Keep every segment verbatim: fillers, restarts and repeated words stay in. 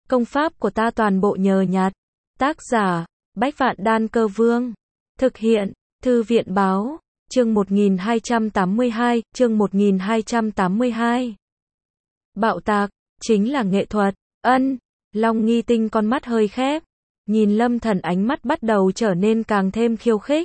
Công pháp của ta toàn bộ nhờ nhặt. Tác giả, Bách Vạn Đan Cơ Vương. Thực hiện, Thư viện Báo. Chương một nghìn hai trăm tám mươi hai, chương một nghìn hai trăm tám mươi hai. Bạo tạc, chính là nghệ thuật. Ân, Long Nghi Tinh con mắt hơi khép. Nhìn Lâm Thần ánh mắt bắt đầu trở nên càng thêm khiêu khích.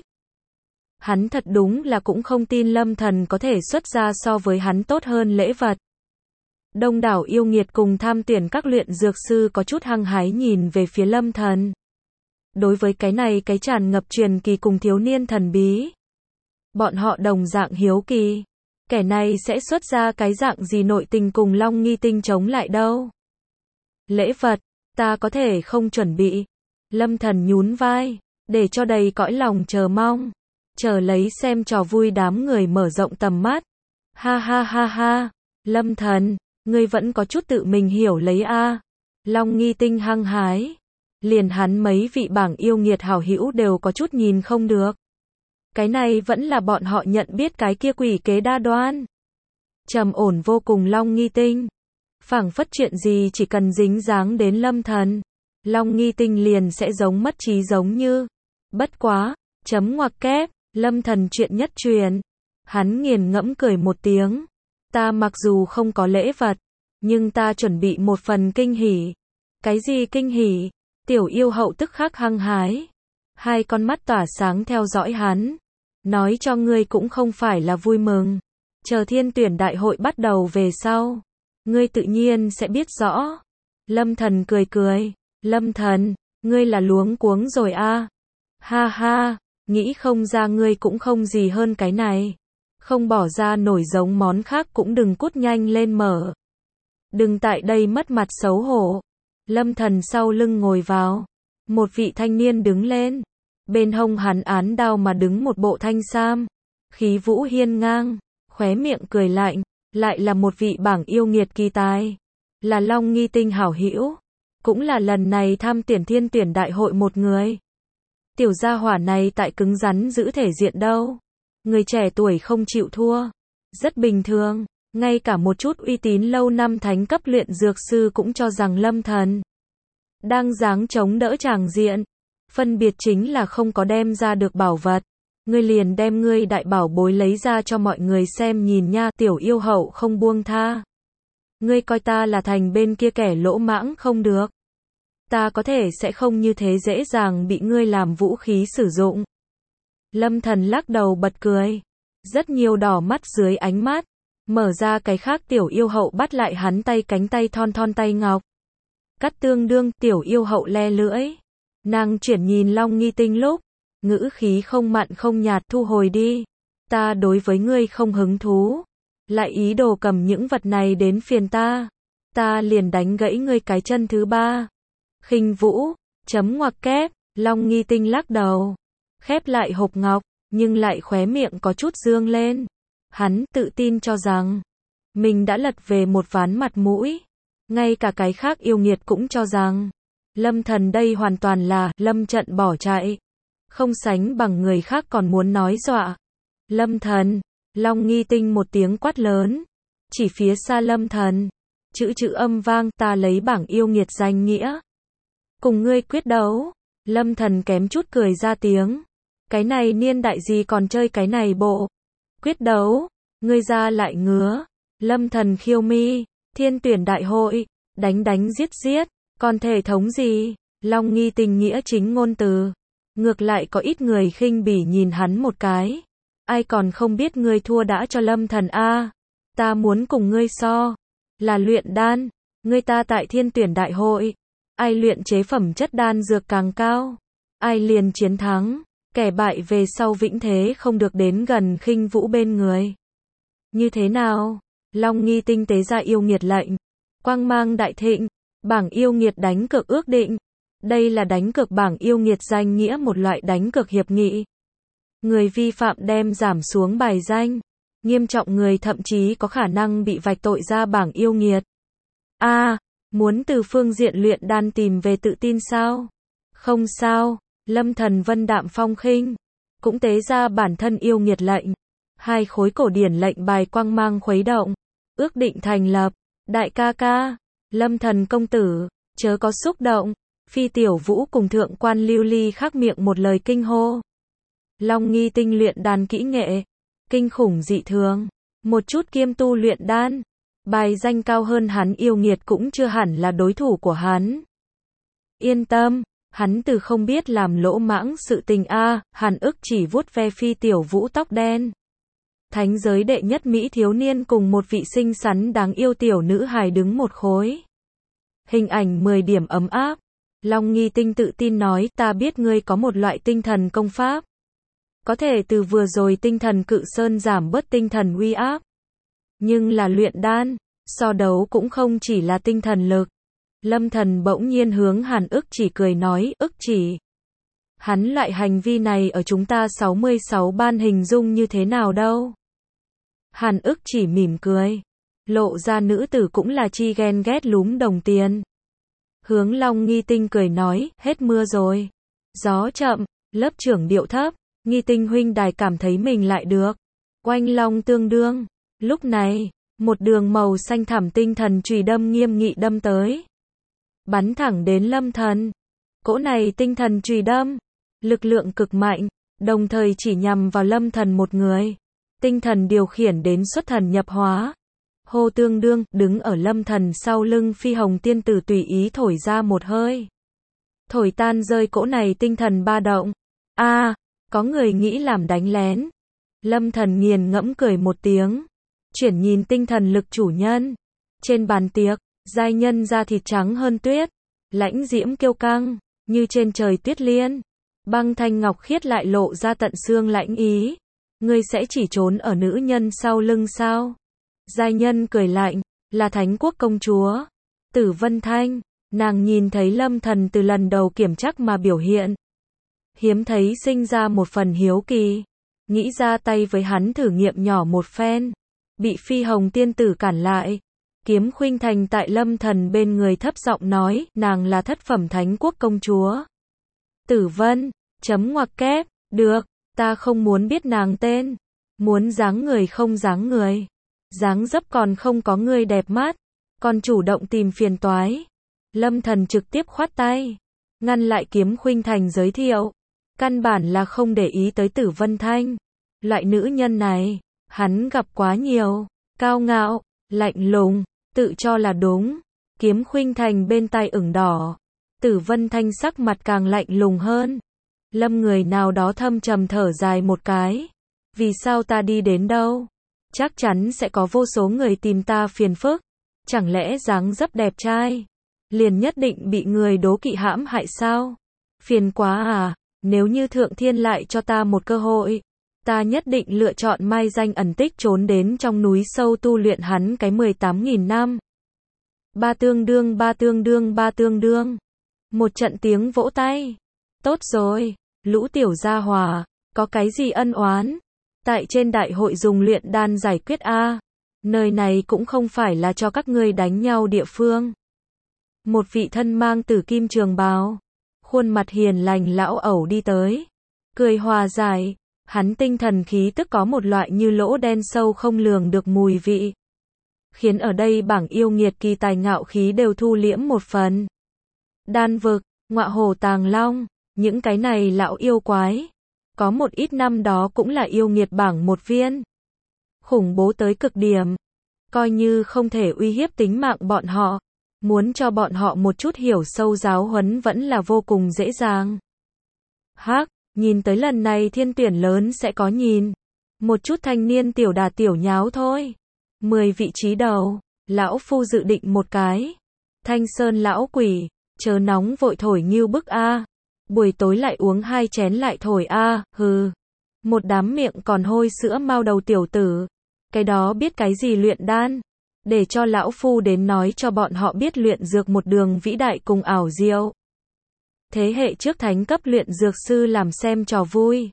Hắn thật đúng là cũng không tin Lâm Thần có thể xuất ra so với hắn tốt hơn lễ vật. Đông đảo yêu nghiệt cùng tham tuyển các luyện dược sư có chút hăng hái nhìn về phía Lâm Thần. Đối với cái này cái tràn ngập truyền kỳ cùng thiếu niên thần bí, bọn họ đồng dạng hiếu kỳ. Kẻ này sẽ xuất ra cái dạng gì nội tình cùng Long Nghi Tinh chống lại đâu. Lễ vật, ta có thể không chuẩn bị. Lâm Thần nhún vai, để cho đầy cõi lòng chờ mong. Chờ lấy xem trò vui đám người mở rộng tầm mắt. Ha ha ha ha, Lâm Thần, ngươi vẫn có chút tự mình hiểu lấy a. À. Long Nghi Tinh hăng hái. Liền hắn mấy vị bảng yêu nghiệt hảo hữu đều có chút nhìn không được. Cái này vẫn là bọn họ nhận biết cái kia quỷ kế đa đoan. Trầm ổn vô cùng Long Nghi Tinh. Phảng phất chuyện gì chỉ cần dính dáng đến Lâm Thần, Long Nghi Tinh liền sẽ giống mất trí giống như. Bất quá, chấm ngoặc kép, Lâm Thần chuyện nhất truyền. Hắn nghiền ngẫm cười một tiếng. Ta mặc dù không có lễ vật, nhưng ta chuẩn bị một phần kinh hỉ. Cái gì kinh hỉ? Tiểu yêu hậu tức khắc hăng hái. Hai con mắt tỏa sáng theo dõi hắn. Nói cho ngươi cũng không phải là vui mừng. Chờ thiên tuyển đại hội bắt đầu về sau, ngươi tự nhiên sẽ biết rõ. Lâm Thần cười cười. Lâm Thần, ngươi là luống cuống rồi a. À. Ha ha, nghĩ không ra ngươi cũng không gì hơn cái này. Không bỏ ra nổi giống món khác cũng đừng cút nhanh lên mở. Đừng tại đây mất mặt xấu hổ. Lâm Thần sau lưng ngồi vào. Một vị thanh niên đứng lên. Bên hông hắn án đao mà đứng một bộ thanh sam. Khí vũ hiên ngang, khóe miệng cười lạnh. Lại là một vị bảng yêu nghiệt kỳ tài. Là Long Nghi Tinh hảo hữu. Cũng là lần này tham tuyển thiên tuyển đại hội một người. Tiểu gia hỏa này tại cứng rắn giữ thể diện đâu. Người trẻ tuổi không chịu thua. Rất bình thường. Ngay cả một chút uy tín lâu năm thánh cấp luyện dược sư cũng cho rằng Lâm Thần đang dáng chống đỡ tràng diện. Phân biệt chính là không có đem ra được bảo vật. Ngươi liền đem ngươi đại bảo bối lấy ra cho mọi người xem nhìn nha. Tiểu yêu hậu không buông tha. Ngươi coi ta là thành bên kia kẻ lỗ mãng không được. Ta có thể sẽ không như thế dễ dàng bị ngươi làm vũ khí sử dụng. Lâm Thần lắc đầu bật cười. Rất nhiều đỏ mắt dưới ánh mắt. Mở ra cái khác tiểu yêu hậu bắt lại hắn tay cánh tay thon thon tay ngọc. Cắt tương đương, tiểu yêu hậu le lưỡi. Nàng chuyển nhìn Long Nghi Tinh lúc. Ngữ khí không mặn không nhạt, thu hồi đi. Ta đối với ngươi không hứng thú. Lại ý đồ cầm những vật này đến phiền ta. Ta liền đánh gãy ngươi cái chân thứ ba. Khinh vũ, chấm ngoặc kép, Long Nghi Tinh lắc đầu. Khép lại hộp ngọc, nhưng lại khóe miệng có chút dương lên. Hắn tự tin cho rằng mình đã lật về một ván mặt mũi. Ngay cả cái khác yêu nghiệt cũng cho rằng Lâm Thần đây hoàn toàn là lâm trận bỏ chạy. Không sánh bằng người khác còn muốn nói dọa. Lâm Thần, Long Nghi Tinh một tiếng quát lớn. Chỉ phía xa Lâm Thần. Chữ chữ âm vang, ta lấy bảng yêu nghiệt danh nghĩa. Cùng ngươi quyết đấu. Lâm Thần kém chút cười ra tiếng. Cái này niên đại gì còn chơi cái này bộ. Quyết đấu, ngươi ra lại ngứa. Lâm Thần khiêu mi, thiên tuyển đại hội, đánh đánh giết giết, còn thể thống gì, Long Nghi Tinh nghĩa chính ngôn từ. Ngược lại có ít người khinh bỉ nhìn hắn một cái. Ai còn không biết ngươi thua đã cho Lâm Thần a. À, ta muốn cùng ngươi so. Là luyện đan, ngươi ta tại thiên tuyển đại hội. Ai luyện chế phẩm chất đan dược càng cao. Ai liền chiến thắng. Kẻ bại về sau vĩnh thế không được đến gần khinh vũ bên người. Như thế nào? Long Nghi Tinh tế ra yêu nghiệt lệnh. Quang mang đại thịnh. Bảng yêu nghiệt đánh cược ước định. Đây là đánh cược bảng yêu nghiệt danh nghĩa một loại đánh cược hiệp nghị. Người vi phạm đem giảm xuống bài danh. Nghiêm trọng người thậm chí có khả năng bị vạch tội ra bảng yêu nghiệt. A, à, muốn từ phương diện luyện đan tìm về tự tin sao? Không sao. Lâm Thần vân đạm phong khinh, cũng tế ra bản thân yêu nghiệt lệnh. Hai khối cổ điển lệnh bài quang mang khuấy động. Ước định thành lập. Đại ca ca, Lâm Thần công tử, chớ có xúc động. Phi Tiểu Vũ cùng thượng quan Lưu Ly khắc miệng một lời kinh hô. Long Nghi Tinh luyện đan kỹ nghệ, kinh khủng dị thường, một chút kiêm tu luyện đan, bài danh cao hơn hắn yêu nghiệt cũng chưa hẳn là đối thủ của hắn. Yên tâm, hắn từ không biết làm lỗ mãng sự tình a. Hàn Ức chỉ vuốt ve Phi Tiểu Vũ tóc đen. Thánh giới đệ nhất mỹ thiếu niên cùng một vị xinh xắn đáng yêu tiểu nữ hài đứng một khối. Hình ảnh mười điểm ấm áp. Long Nghi Tinh tự tin nói, ta biết ngươi có một loại tinh thần công pháp. Có thể từ vừa rồi tinh thần cự sơn giảm bớt tinh thần uy áp. Nhưng là luyện đan, so đấu cũng không chỉ là tinh thần lực. Lâm Thần bỗng nhiên hướng Hàn Ức chỉ cười nói, Ức chỉ. Hắn loại hành vi này ở chúng ta sáu mươi sáu ban hình dung như thế nào đâu. Hàn Ức chỉ mỉm cười. Lộ ra nữ tử cũng là chi ghen ghét lúm đồng tiền. Hướng Long Nghi Tinh cười nói, hết mưa rồi. Gió chậm, lớp trưởng điệu thấp, Nghi Tinh huynh đài cảm thấy mình lại được. Oanh long tương đương. Lúc này, một đường màu xanh thẳm tinh thần chùy đâm nghiêm nghị đâm tới. Bắn thẳng đến Lâm Thần. Cỗ này tinh thần chùy đâm, lực lượng cực mạnh, đồng thời chỉ nhằm vào Lâm Thần một người. Tinh thần điều khiển đến xuất thần nhập hóa. Hô tương đương, đứng ở Lâm Thần sau lưng Phi Hồng tiên tử tùy ý thổi ra một hơi. Thổi tan rơi cỗ này tinh thần ba động. A, à, có người nghĩ làm đánh lén. Lâm Thần nghiền ngẫm cười một tiếng. Chuyển nhìn tinh thần lực chủ nhân. Trên bàn tiệc, giai nhân da thịt trắng hơn tuyết. Lãnh diễm kiêu căng, như trên trời tuyết liên. Băng thanh ngọc khiết lại lộ ra tận xương lãnh ý. Ngươi sẽ chỉ trốn ở nữ nhân sau lưng sao? Giai nhân cười lạnh, là Thánh Quốc công chúa. Tử Vân Thanh, nàng nhìn thấy Lâm Thần từ lần đầu kiểm chắc mà biểu hiện. Hiếm thấy sinh ra một phần hiếu kỳ. Nghĩ ra tay với hắn thử nghiệm nhỏ một phen. Bị Phi Hồng tiên tử cản lại. Kiếm Khuynh Thành tại Lâm Thần bên người thấp giọng nói, nàng là thất phẩm Thánh Quốc công chúa. Tử Vân, chấm ngoặc kép, được, ta không muốn biết nàng tên. Muốn dáng người không dáng người. Dáng dấp còn không có người đẹp mắt, còn chủ động tìm phiền toái. Lâm Thần trực tiếp khoát tay, ngăn lại Kiếm Khuynh Thành giới thiệu. Căn bản là không để ý tới Tử Vân Thanh. Loại nữ nhân này, hắn gặp quá nhiều, cao ngạo, lạnh lùng, tự cho là đúng. Kiếm Khuynh Thành bên tai ửng đỏ. Tử Vân Thanh sắc mặt càng lạnh lùng hơn. Lâm người nào đó thâm trầm thở dài một cái. Vì sao ta đi đến đâu? Chắc chắn sẽ có vô số người tìm ta phiền phức. Chẳng lẽ dáng dấp đẹp trai liền nhất định bị người đố kỵ hãm hại sao? Phiền quá à, nếu như Thượng Thiên lại cho ta một cơ hội, ta nhất định lựa chọn mai danh ẩn tích trốn đến trong núi sâu tu luyện hắn cái mười tám nghìn năm. Ba tương đương ba tương đương ba tương đương. Một trận tiếng vỗ tay. Tốt rồi, lũ tiểu gia hòa, có cái gì ân oán? Tại trên đại hội dùng luyện đan giải quyết a. Nơi này cũng không phải là cho các ngươi đánh nhau địa phương. Một vị thân mang tử kim trường bào, khuôn mặt hiền lành lão ẩu đi tới, cười hòa giải, hắn tinh thần khí tức có một loại như lỗ đen sâu không lường được mùi vị, khiến ở đây bảng yêu nghiệt kỳ tài ngạo khí đều thu liễm một phần. Đan vực, ngọa hổ tàng long, những cái này lão yêu quái, có một ít năm đó cũng là yêu nghiệt bảng một viên. Khủng bố tới cực điểm, coi như không thể uy hiếp tính mạng bọn họ, muốn cho bọn họ một chút hiểu sâu giáo huấn vẫn là vô cùng dễ dàng. Hắc, nhìn tới lần này thiên tuyển lớn sẽ có nhìn. Một chút thanh niên tiểu đà tiểu nháo thôi. Mười vị trí đầu, lão phu dự định một cái. Thanh Sơn lão quỷ, chớ nóng vội thổi nghiêu bức a. Buổi tối lại uống hai chén lại thổi a, hừ. Một đám miệng còn hôi sữa mau đầu tiểu tử. Cái đó biết cái gì luyện đan. Để cho lão phu đến nói cho bọn họ biết luyện dược một đường vĩ đại cùng ảo diệu. Thế hệ trước thánh cấp luyện dược sư làm xem trò vui.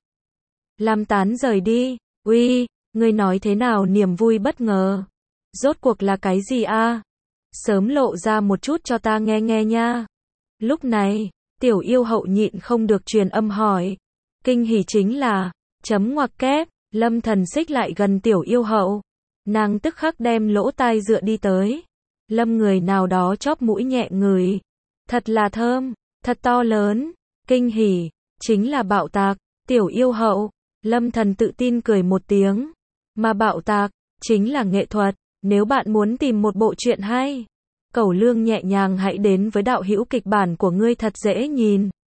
Làm tán rời đi. Uy, ngươi nói thế nào niềm vui bất ngờ? Rốt cuộc là cái gì a? Sớm lộ ra một chút cho ta nghe nghe nha. Lúc này, tiểu yêu hậu nhịn không được truyền âm hỏi. Kinh hỉ chính là, chấm ngoặc kép, Lâm Thần xích lại gần tiểu yêu hậu. Nàng tức khắc đem lỗ tai dựa đi tới. Lâm người nào đó chóp mũi nhẹ ngửi. Thật là thơm, thật to lớn, kinh hỉ, chính là bạo tạc, tiểu yêu hậu. Lâm Thần tự tin cười một tiếng. Mà bạo tạc, chính là nghệ thuật. Nếu bạn muốn tìm một bộ truyện hay, Cẩu Lương nhẹ nhàng hãy đến với đạo hữu kịch bản của ngươi thật dễ nhìn.